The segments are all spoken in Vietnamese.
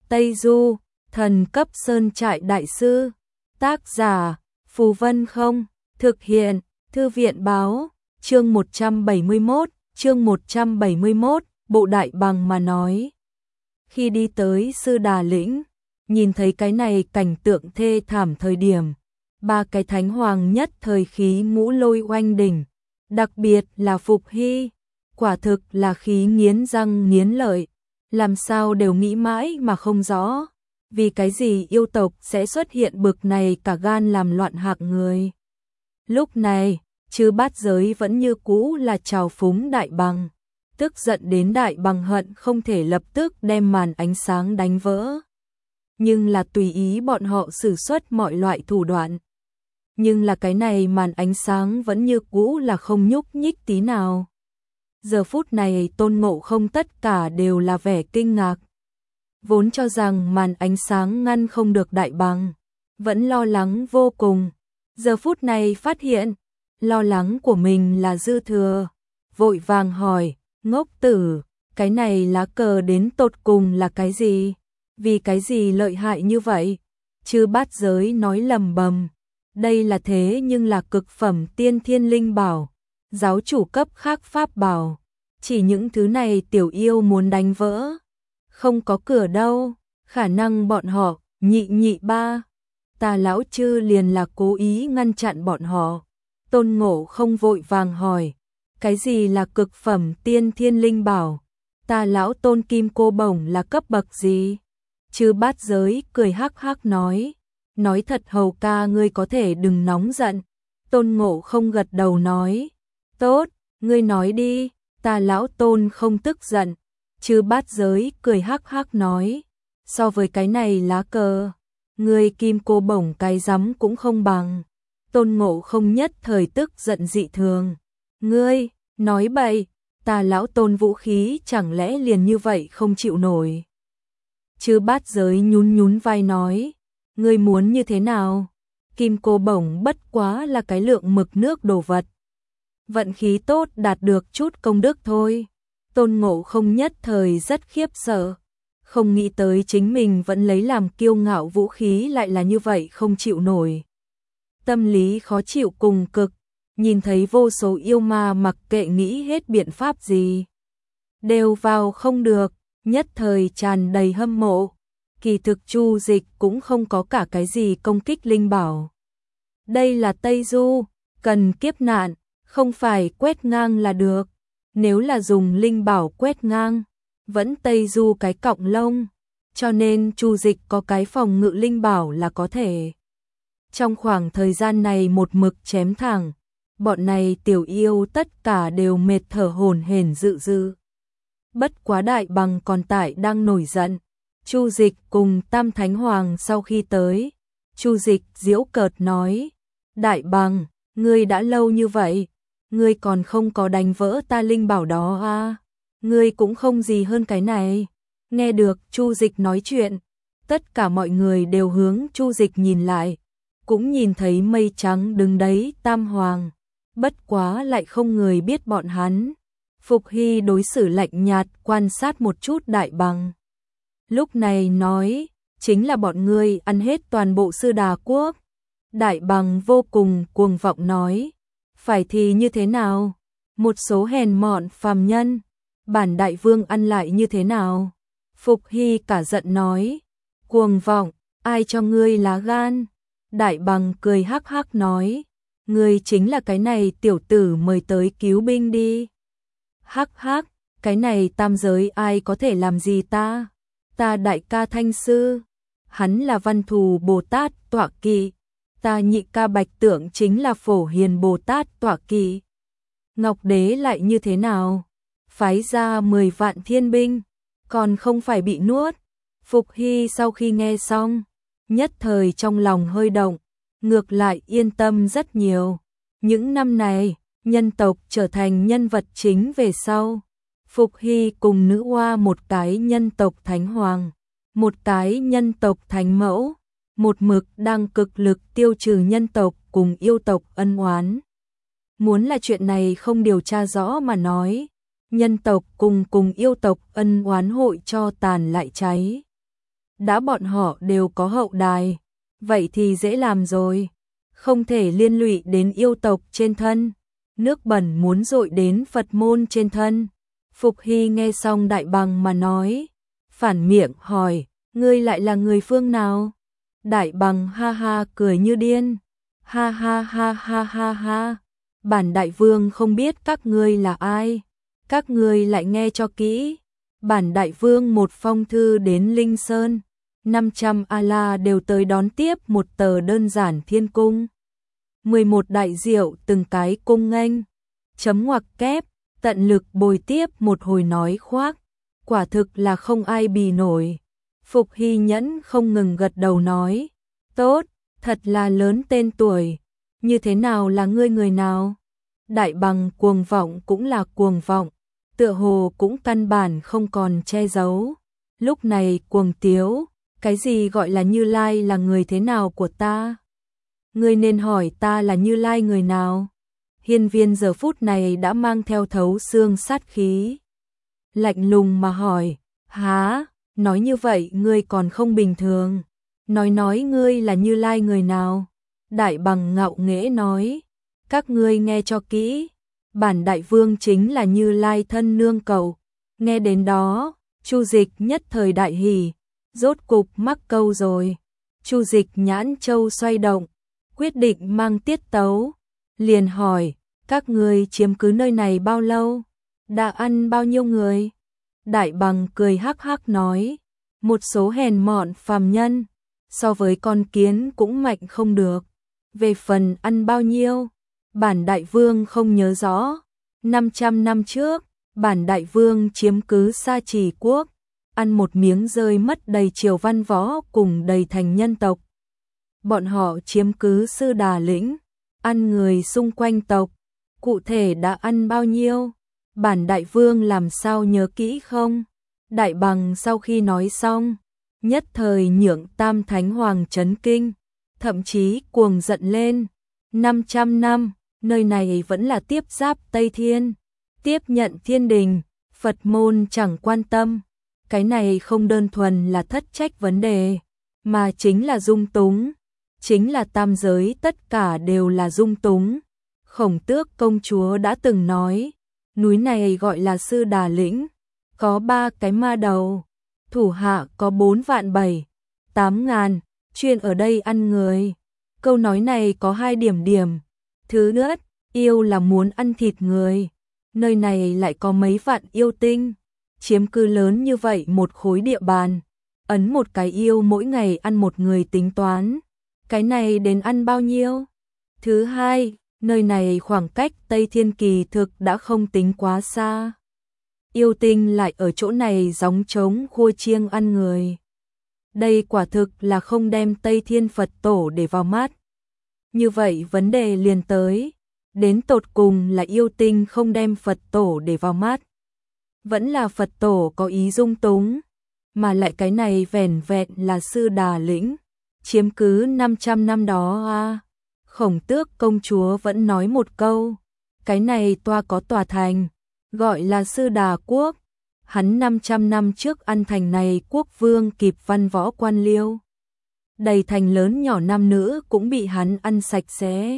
Tây Du, thần cấp sơn trại đại sư. Tác giả, Phù Vân không, thực hiện, Thư viện báo, chương 171, bộ Đại Bằng mà nói. Khi đi tới Sư Đà Lĩnh, nhìn thấy cái này cảnh tượng thê thảm thời điểm, ba cái thánh hoàng nhất thời khí mũ lôi oanh đỉnh, đặc biệt là Phục Hy, quả thực là khí nghiến răng nghiến lợi, làm sao đều nghĩ mãi mà không rõ, vì cái gì yêu tộc sẽ xuất hiện bực này cả gan làm loạn hạng người. Lúc này, Chư Bát Giới vẫn như cũ là trào phúng Đại Bằng, tức giận đến Đại Bằng hận không thể lập tức đem màn ánh sáng đánh vỡ. Nhưng là tùy ý bọn họ sử xuất mọi loại thủ đoạn. Nhưng là cái này màn ánh sáng vẫn như cũ là không nhúc nhích tí nào. Giờ phút này Tôn Ngộ Không tất cả đều là vẻ kinh ngạc. Vốn cho rằng màn ánh sáng ngăn không được Đại Bằng, vẫn lo lắng vô cùng. Giờ phút này phát hiện, lo lắng của mình là dư thừa. Vội vàng hỏi, ngốc tử, cái này lá cờ đến tột cùng là cái gì? Vì cái gì lợi hại như vậy? Chư Bát Giới nói lầm bầm. Đây là thế nhưng là cực phẩm tiên thiên linh bảo, giáo chủ cấp khác pháp bảo. Chỉ những thứ này tiểu yêu muốn đánh vỡ. Không có cửa đâu, khả năng bọn họ, nhị ba. Ta lão chư liền là cố ý ngăn chặn bọn họ. Tôn Ngộ Không vội vàng hỏi, cái gì là cực phẩm tiên thiên linh bảo? Ta lão Tôn Kim Cô Bổng là cấp bậc gì? Chư Bát Giới cười hắc hắc nói thật hầu ca ngươi có thể đừng nóng giận. Tôn Ngộ Không gật đầu nói, tốt, ngươi nói đi, ta lão Tôn không tức giận. Chư Bát Giới cười hắc hắc nói, so với cái này lá cờ, ngươi Kim Cô Bổng cái rắm cũng không bằng. Tôn Ngộ Không nhất thời tức giận dị thường, ngươi, nói bậy, ta lão Tôn vũ khí chẳng lẽ liền như vậy không chịu nổi. Chư Bát Giới nhún vai nói, ngươi muốn như thế nào? Kim Cô Bổng bất quá là cái lượng mực nước đồ vật. Vận khí tốt đạt được chút công đức thôi. Tôn Ngộ Không nhất thời rất khiếp sợ. Không nghĩ tới chính mình vẫn lấy làm kiêu ngạo vũ khí lại là như vậy không chịu nổi. Tâm lý khó chịu cùng cực, nhìn thấy vô số yêu ma mặc kệ nghĩ hết biện pháp gì. Đều vào không được, nhất thời tràn đầy hâm mộ. Kỳ thực Chu Dịch cũng không có cả cái gì công kích linh bảo. Đây là Tây Du, cần kiếp nạn, không phải quét ngang là được. Nếu là dùng linh bảo quét ngang, vẫn Tây Du cái cọng lông, cho nên Chu Dịch có cái phòng ngự linh bảo là có thể. Trong khoảng thời gian này một mực chém thẳng, bọn này tiểu yêu tất cả đều mệt thở hổn hển dự. Bất quá Đại Bằng còn tại đang nổi giận. Chu Dịch cùng Tam Thánh Hoàng sau khi tới, Chu Dịch giễu cợt nói, Đại Bằng, ngươi đã lâu như vậy, ngươi còn không có đánh vỡ ta linh bảo đó à, ngươi cũng không gì hơn cái này. Nghe được Chu Dịch nói chuyện, tất cả mọi người đều hướng Chu Dịch nhìn lại, cũng nhìn thấy mây trắng đứng đấy Tam Hoàng, bất quá lại không người biết bọn hắn. Phục Hy đối xử lạnh nhạt quan sát một chút Đại Bằng. Lúc này nói, chính là bọn ngươi ăn hết toàn bộ Sư Đà Quốc. Đại Bằng vô cùng cuồng vọng nói, phải thì như thế nào? Một số hèn mọn phàm nhân, bản đại vương ăn lại như thế nào? Phục Hy cả giận nói, cuồng vọng, ai cho ngươi lá gan? Đại Bằng cười hắc hắc nói, ngươi chính là cái này tiểu tử mời tới cứu binh đi. Hắc hắc, cái này tam giới ai có thể làm gì ta? Ta đại ca Thanh Sư, hắn là Văn Thù Bồ Tát tọa kỵ, ta nhị ca Bạch Tượng chính là Phổ Hiền Bồ Tát tọa kỵ. Ngọc Đế lại như thế nào? Phái ra 10 vạn thiên binh, còn không phải bị nuốt. Phục Hy sau khi nghe xong, nhất thời trong lòng hơi động, ngược lại yên tâm rất nhiều. Những năm này, nhân tộc trở thành nhân vật chính về sau. Phục Hy cùng nữ oa một cái nhân tộc thánh hoàng, một cái nhân tộc thánh mẫu, một mực đang cực lực tiêu trừ nhân tộc cùng yêu tộc ân oán. Muốn là chuyện này không điều tra rõ mà nói, nhân tộc cùng yêu tộc ân oán hội cho tàn lại cháy. đã bọn họ đều có hậu đài, vậy thì dễ làm rồi, không thể liên lụy đến yêu tộc trên thân, nước bẩn muốn dội đến Phật môn trên thân. Phục Hy nghe xong Đại Bằng mà nói, phản miệng hỏi, ngươi lại là người phương nào? Đại Bằng ha ha cười như điên, ha ha ha ha ha ha, bản đại vương không biết các ngươi là ai, các ngươi lại nghe cho kỹ, bản đại vương một phong thư đến Linh Sơn, 500 A-la đều tới đón tiếp một tờ đơn giản thiên cung. 11 đại diệu từng cái cung nghênh, chấm ngoặc kép, tận lực bồi tiếp một hồi nói khoác, quả thực là không ai bì nổi. Phục Hy Nhẫn không ngừng gật đầu nói, tốt, thật là lớn tên tuổi, như thế nào là ngươi người nào? Đại Bằng cuồng vọng cũng là cuồng vọng, tựa hồ cũng căn bản không còn che giấu. Lúc này cuồng tiếu, cái gì gọi là Như Lai là người thế nào của ta? Ngươi nên hỏi ta là Như Lai người nào? Hiên Viên giờ phút này đã mang theo thấu xương sát khí. Lạnh lùng mà hỏi, há, nói như vậy ngươi còn không bình thường. Nói ngươi là Như Lai người nào? Đại Bằng ngạo nghễ nói, các ngươi nghe cho kỹ, bản đại vương chính là Như Lai thân nương cầu. Nghe đến đó, Chu Dịch nhất thời đại hỉ, rốt cục mắc câu rồi. Chu Dịch nhãn châu xoay động, quyết định mang tiết tấu, liền hỏi, các ngươi chiếm cứ nơi này bao lâu? Đã ăn bao nhiêu người? Đại Bằng cười hắc hắc nói, một số hèn mọn phàm nhân, so với con kiến cũng mạnh không được. Về phần ăn bao nhiêu, bản đại vương không nhớ rõ. 500 năm trước, bản đại vương chiếm cứ Sa Trì quốc, ăn một miếng rơi mất đầy triều văn võ cùng đầy thành nhân tộc. Bọn họ chiếm cứ Sư Đà lĩnh, ăn người xung quanh tộc, cụ thể đã ăn bao nhiêu, bản đại vương làm sao nhớ kỹ không? Đại Bằng sau khi nói xong, nhất thời nhượng Tam Thánh Hoàng chấn kinh, thậm chí cuồng giận lên. 500 năm, nơi này vẫn là tiếp giáp Tây Thiên, tiếp nhận thiên đình, Phật môn chẳng quan tâm. Cái này không đơn thuần là thất trách vấn đề, mà chính là dung túng, chính là tam giới tất cả đều là dung túng. Khổng Tước công chúa đã từng nói, núi này gọi là Sư Đà lĩnh, có 3 cái ma đầu, thủ hạ có 4 vạn 7, 8 ngàn, chuyên ở đây ăn người. Câu nói này có 2 điểm. Thứ nhất, yêu là muốn ăn thịt người, nơi này lại có mấy vạn yêu tinh, chiếm cư lớn như vậy một khối địa bàn, ấn một cái yêu mỗi ngày ăn một người tính toán, cái này đến ăn bao nhiêu? Thứ hai, nơi này khoảng cách Tây Thiên kỳ thực đã không tính quá xa. Yêu tinh lại ở chỗ này gióng trống khua chiêng ăn người. Đây quả thực là không đem Tây Thiên Phật tổ để vào mắt. Như vậy vấn đề liền tới, đến tột cùng là yêu tinh không đem Phật tổ để vào mắt, vẫn là Phật tổ có ý dung túng, mà lại cái này vẻn vẹn là Sư Đà lĩnh, chiếm cứ 500 năm đó à. Khổng Tước công chúa vẫn nói một câu, cái này toa có tòa thành, gọi là Sư Đà quốc, hắn 500 năm trước ăn thành này quốc vương kịp văn võ quan liêu. Đầy thành lớn nhỏ nam nữ cũng bị hắn ăn sạch sẽ.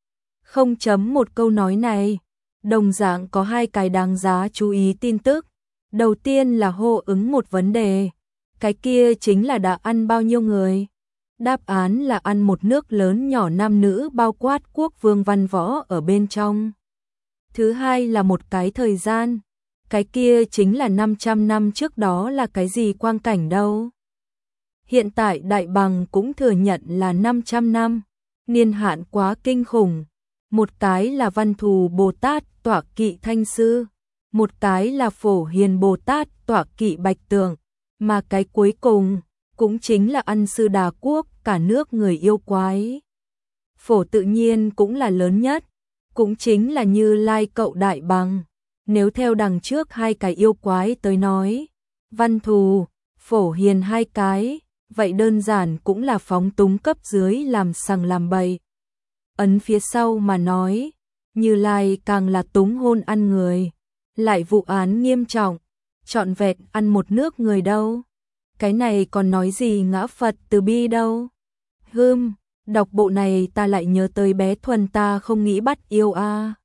Không chấm một câu nói này, đồng dạng có 2 cái đáng giá chú ý tin tức. Đầu tiên là hô ứng một vấn đề, cái kia chính là đã ăn bao nhiêu người. Đáp án là ăn một nước lớn nhỏ nam nữ bao quát quốc vương văn võ ở bên trong. Thứ hai là một cái thời gian, cái kia chính là 500 năm trước đó là cái gì quang cảnh đâu. Hiện tại Đại Bằng cũng thừa nhận là 500 năm, niên hạn quá kinh khủng. Một cái là Văn Thù Bồ Tát tọa kỵ Thanh Sư, một cái là Phổ Hiền Bồ Tát tọa kỵ Bạch Tượng, mà cái cuối cùng cũng chính là ăn Sư Đà quốc cả nước người yêu quái. Phổ tự nhiên cũng là lớn nhất, cũng chính là Như Lai cậu Đại Bằng. Nếu theo đằng trước 2 cái yêu quái tới nói, Văn Thù, Phổ Hiền 2 cái, vậy đơn giản cũng là phóng túng cấp dưới làm sằng làm bậy. Ấn phía sau mà nói, Như Lai càng là túng hôn ăn người, lại vụ án nghiêm trọng, trọn vẹn ăn một nước người đâu. cái này còn nói gì ngã Phật từ bi đâu. Đọc bộ này ta lại nhớ tới bé Thuần ta không nghĩ bắt yêu a.